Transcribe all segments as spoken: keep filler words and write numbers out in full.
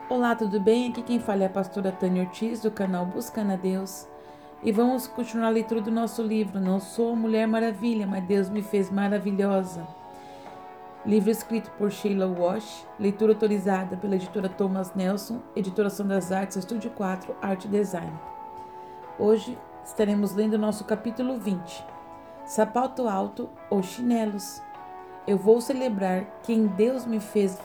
Olá, tudo bem? Aqui quem fala é a pastora Tânia Ortiz, do canal Buscando a Deus. E vamos continuar a leitura do nosso livro. Não sou Mulher Maravilha, mas Deus me fez maravilhosa. Livro escrito por Sheila Walsh, leitura autorizada pela editora Thomas Nelson, editoração das artes, Estúdio quatro, Arte e Design. Hoje estaremos lendo o nosso capítulo vinte, Sapato Alto ou Chinelos. Eu vou celebrar quem Deus me fez.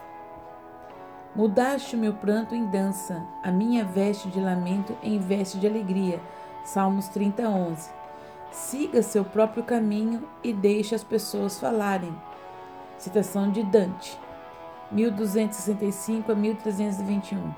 Mudaste o meu pranto em dança, a minha veste de lamento em veste de alegria. Salmos trinta, onze. Siga seu próprio caminho e deixe as pessoas falarem. Citação de Dante, mil duzentos e sessenta e cinco a mil trezentos e vinte e um.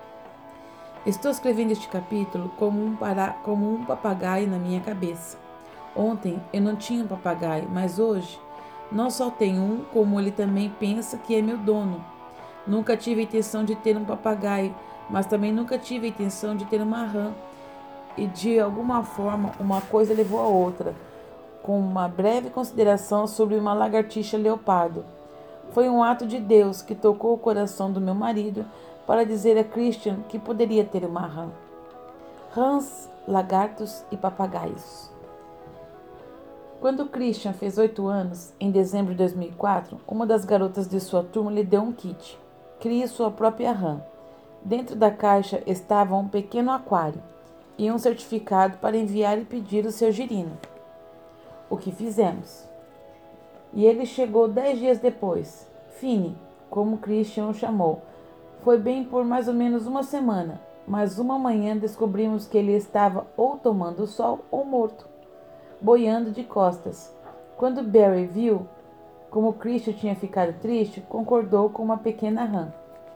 Estou escrevendo este capítulo como um, para... como um papagaio na minha cabeça. Ontem eu não tinha um papagaio, mas hoje não só tenho um, como ele também pensa que é meu dono. Nunca tive a intenção de ter um papagaio, mas também nunca tive a intenção de ter uma rã. E de alguma forma, uma coisa levou a outra, com uma breve consideração sobre uma lagartixa leopardo. Foi um ato de Deus que tocou o coração do meu marido para dizer a Christian que poderia ter uma rã. Rãs, lagartos e papagaios. Quando Christian fez oito anos, em dezembro de dois mil e quatro, uma das garotas de sua turma lhe deu um kit. Crie sua própria rã. Dentro da caixa estava um pequeno aquário e um certificado para enviar e pedir o seu girino. O que fizemos? E ele chegou dez dias depois. Fini, como Christian o chamou. Foi bem por mais ou menos uma semana, mas uma manhã descobrimos que ele estava ou tomando sol ou morto, boiando de costas. Quando Barry viu como Christian tinha ficado triste, concordou com uma pequena rã.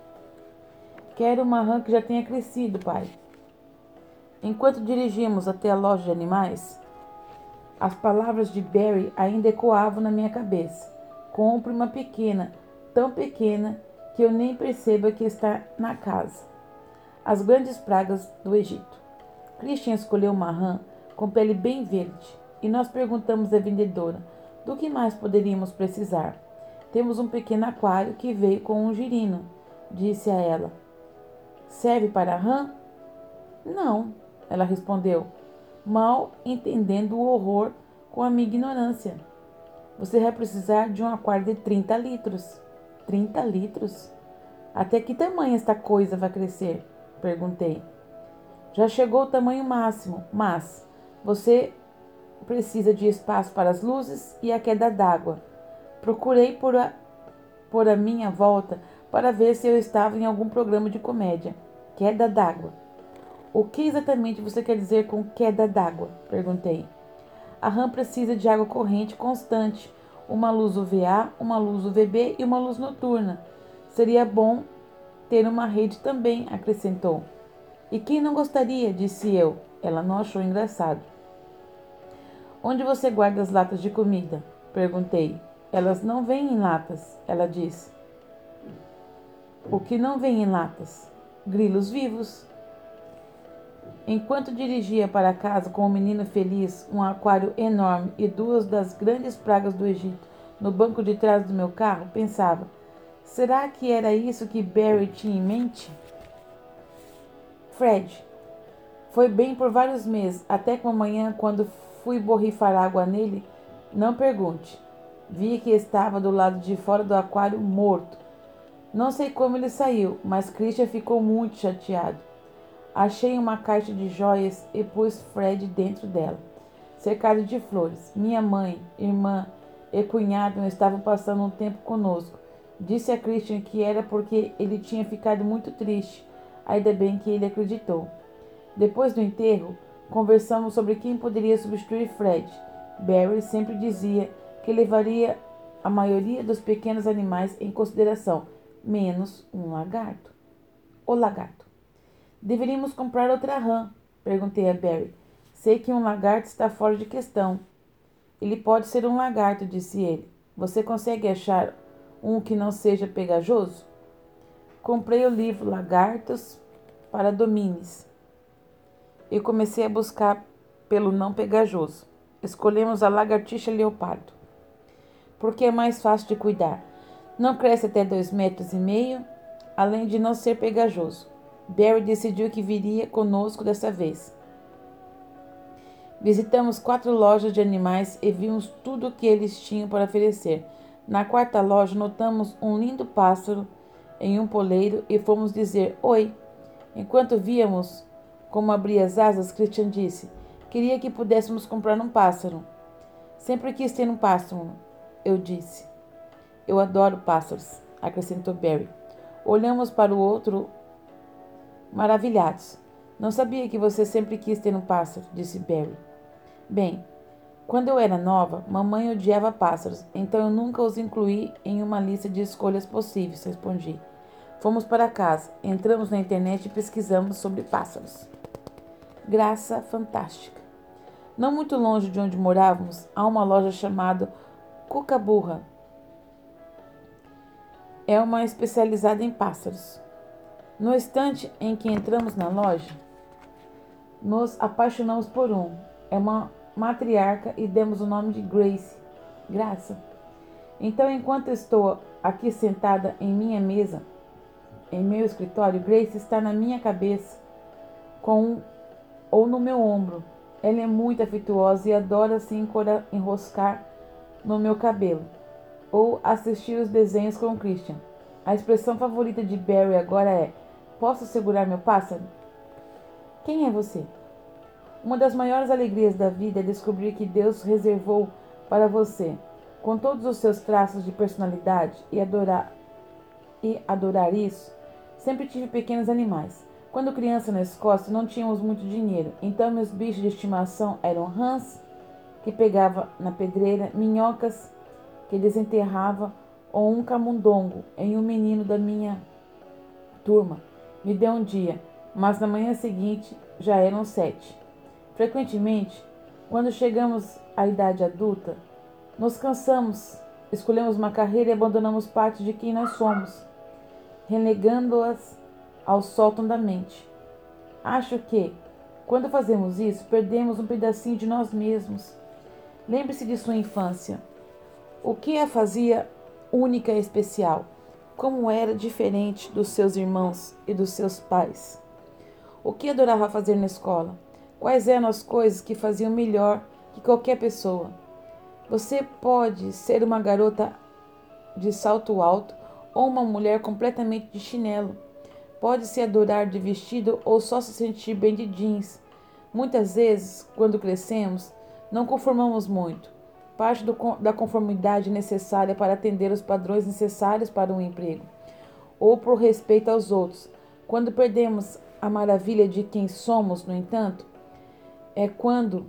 Quero uma rã que já tenha crescido, pai. Enquanto dirigimos até a loja de animais, as palavras de Barry ainda ecoavam na minha cabeça. Compre uma pequena, tão pequena que eu nem perceba que está na casa. As grandes pragas do Egito. Christian escolheu uma rã com pele bem verde e nós perguntamos à vendedora do que mais poderíamos precisar. Temos um pequeno aquário que veio com um girino, disse a ela. Serve para a rã? Não, ela respondeu, mal entendendo o horror com a minha ignorância. Você vai precisar de um aquário de trinta litros. trinta litros? Até que tamanho esta coisa vai crescer? Perguntei. Já chegou o tamanho máximo, mas você precisa de espaço para as luzes e a queda d'água. Procurei por a, por a minha volta para ver se eu estava em algum programa de comédia. Queda d'água. O que exatamente você quer dizer com queda d'água? Perguntei. A rã precisa de água corrente constante, uma luz U V A, uma luz U V B e uma luz noturna. Seria bom ter uma rede também, acrescentou. E quem não gostaria, disse eu. Ela não achou engraçado. Onde você guarda as latas de comida? Perguntei. Elas não vêm em latas, ela disse. O que não vem em latas? Grilos vivos. Enquanto dirigia para casa com um menino feliz, um aquário enorme e duas das grandes pragas do Egito no banco de trás do meu carro, pensava: será que era isso que Barry tinha em mente? Fred. Foi bem por vários meses, até que uma manhã, quando fui borrifar água nele, não pergunte. Vi que estava do lado de fora do aquário morto. Não sei como ele saiu, mas Christian ficou muito chateado. Achei uma caixa de joias e pus Fred dentro dela, cercado de flores. Minha mãe, irmã e cunhado não estavam passando um tempo conosco. Disse a Christian que era porque ele tinha ficado muito triste. Ainda bem que ele acreditou. Depois do enterro, conversamos sobre quem poderia substituir Fred. Barry sempre dizia que levaria a maioria dos pequenos animais em consideração, menos um lagarto. O lagarto. Deveríamos comprar outra rã? Perguntei a Barry. Sei que um lagarto está fora de questão. Ele pode ser um lagarto, disse ele. Você consegue achar um que não seja pegajoso? Comprei o livro Lagartos para Domines. E comecei a buscar pelo não pegajoso. Escolhemos a lagartixa leopardo, porque é mais fácil de cuidar. Não cresce até dois metros e meio. além de não ser pegajoso. Barry decidiu que viria conosco dessa vez. Visitamos quatro lojas de animais e vimos tudo o que eles tinham para oferecer. Na quarta loja, notamos um lindo pássaro em um poleiro e fomos dizer oi. Enquanto víamos como abria as asas, Christian disse: queria que pudéssemos comprar um pássaro. Sempre quis ter um pássaro, eu disse. Eu adoro pássaros, acrescentou Barry. Olhamos para o outro maravilhados. Não sabia que você sempre quis ter um pássaro, disse Barry. Bem, quando eu era nova, mamãe odiava pássaros, então eu nunca os incluí em uma lista de escolhas possíveis, respondi. Fomos para casa, entramos na internet e pesquisamos sobre pássaros. Graça fantástica. Não muito longe de onde morávamos, há uma loja chamada Cucaburra. É uma especializada em pássaros. No instante em que entramos na loja, nos apaixonamos por um. É uma matriarca e demos o nome de Grace. Graça. Então, enquanto estou aqui sentada em minha mesa, em meu escritório, Grace está na minha cabeça com um, ou no meu ombro. Ela é muito afetuosa e adora se enroscar no meu cabelo ou assistir os desenhos com o Christian. A expressão favorita de Barry agora é: posso segurar meu pássaro? Quem é você? Uma das maiores alegrias da vida é descobrir que Deus reservou para você, com todos os seus traços de personalidade, e adorar, e adorar isso. Sempre tive pequenos animais. Quando criança na Escócia não tínhamos muito dinheiro, então meus bichos de estimação eram rãs, que pegava na pedreira, minhocas, que desenterrava, ou um camundongo em um menino da minha turma. Me deu um dia, mas na manhã seguinte já eram sete. Frequentemente, quando chegamos à idade adulta, nos cansamos, escolhemos uma carreira e abandonamos parte de quem nós somos, relegando-as ao sótão da mente. Acho que, quando fazemos isso, perdemos um pedacinho de nós mesmos. Lembre-se de sua infância. O que a fazia única e especial? Como era diferente dos seus irmãos e dos seus pais? O que adorava fazer na escola? Quais eram as coisas que faziam melhor que qualquer pessoa? Você pode ser uma garota de salto alto ou uma mulher completamente de chinelo. Pode se adorar de vestido ou só se sentir bem de jeans. Muitas vezes, quando crescemos, não conformamos muito. Parte do, da conformidade necessária para atender os padrões necessários para um emprego, ou por respeito aos outros. Quando perdemos a maravilha de quem somos, no entanto, é quando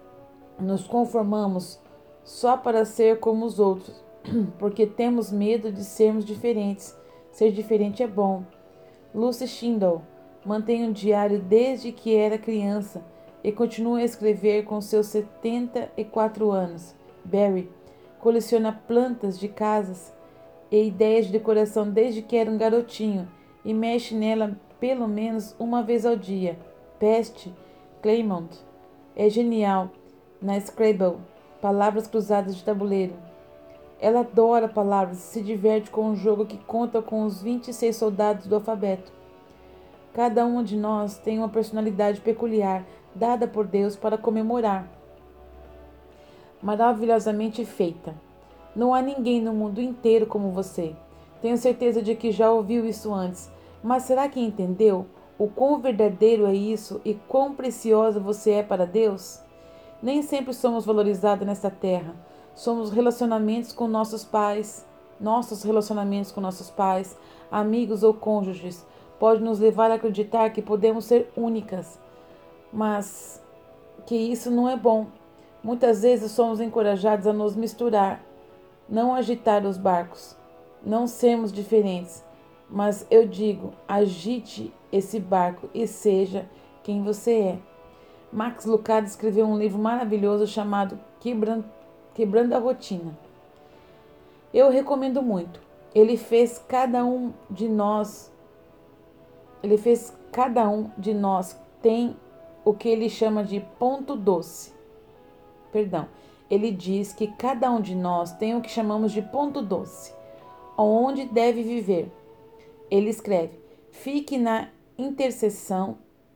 nos conformamos só para ser como os outros, porque temos medo de sermos diferentes. Ser diferente é bom. Lucy Schindel mantém um diário desde que era criança e continua a escrever com seus setenta e quatro anos. Barry coleciona plantas de casas e ideias de decoração desde que era um garotinho e mexe nela pelo menos uma vez ao dia. Peste, Claymont é genial na Scrabble, palavras cruzadas de tabuleiro. Ela adora palavras e se diverte com um jogo que conta com os vinte e seis soldados do alfabeto. Cada um de nós tem uma personalidade peculiar, dada por Deus para comemorar. Maravilhosamente feita. Não há ninguém no mundo inteiro como você. Tenho certeza de que já ouviu isso antes, mas será que entendeu o quão verdadeiro é isso e quão preciosa você é para Deus? Nem sempre somos valorizados nesta terra. Somos relacionamentos com nossos pais, nossos relacionamentos com nossos pais, amigos ou cônjuges, pode nos levar a acreditar que podemos ser únicas, mas que isso não é bom. Muitas vezes somos encorajados a nos misturar, não agitar os barcos, não sermos diferentes, mas eu digo, agite esse barco e seja quem você é. Max Lucado escreveu um livro maravilhoso chamado Quebrando, Quebrando a Rotina. Eu recomendo muito. Ele fez cada um de nós, ele fez cada um de nós tem o que ele chama de ponto doce. Perdão, ele diz que cada um de nós tem o que chamamos de ponto doce, onde deve viver. ele escreve: fique na intercessão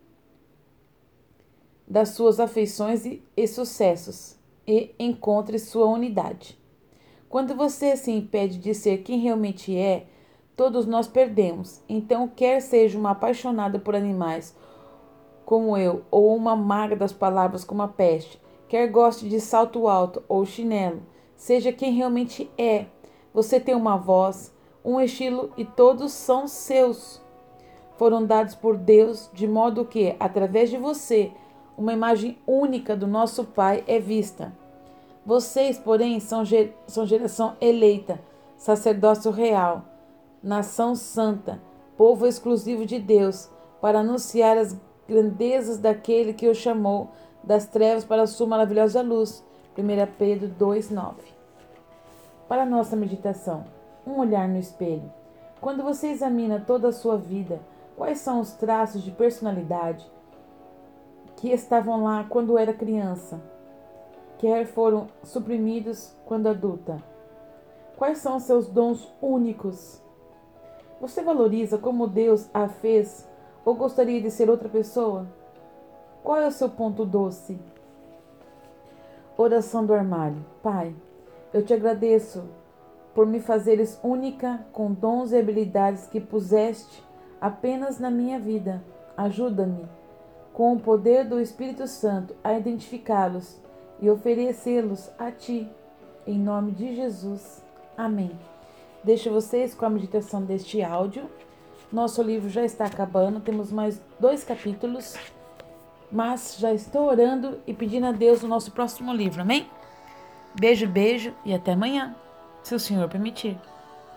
das suas afeições e, e sucessos e encontre sua unidade. Quando você se impede de ser quem realmente é, todos nós perdemos. Então, quer seja uma apaixonada por animais como eu, ou uma maga das palavras como a peste, quer goste de salto alto ou chinelo, seja quem realmente é. Você tem uma voz, um estilo e todos são seus. Foram dados por Deus, de modo que, através de você, uma imagem única do nosso Pai é vista. Vocês, porém, são, são geração eleita, sacerdócio real, nação santa, povo exclusivo de Deus, para anunciar as grandezas daquele que o chamou das trevas para a sua maravilhosa luz. primeira Pedro dois, nove. Para a nossa meditação, um olhar no espelho. Quando você examina toda a sua vida, quais são os traços de personalidade que estavam lá quando era criança, quer foram suprimidos quando adulta? Quais são os seus dons únicos? Você valoriza como Deus a fez ou gostaria de ser outra pessoa? Qual é o seu ponto doce? Oração do armário. Pai, eu te agradeço por me fazeres única com dons e habilidades que puseste apenas na minha vida. Ajuda-me, com o poder do Espírito Santo, a identificá-los e oferecê-los a Ti. Em nome de Jesus. Amém. Deixo vocês com a meditação deste áudio. Nosso livro já está acabando, temos mais dois capítulos, mas já estou orando e pedindo a Deus o nosso próximo livro, amém? Beijo, beijo e até amanhã, se o Senhor permitir.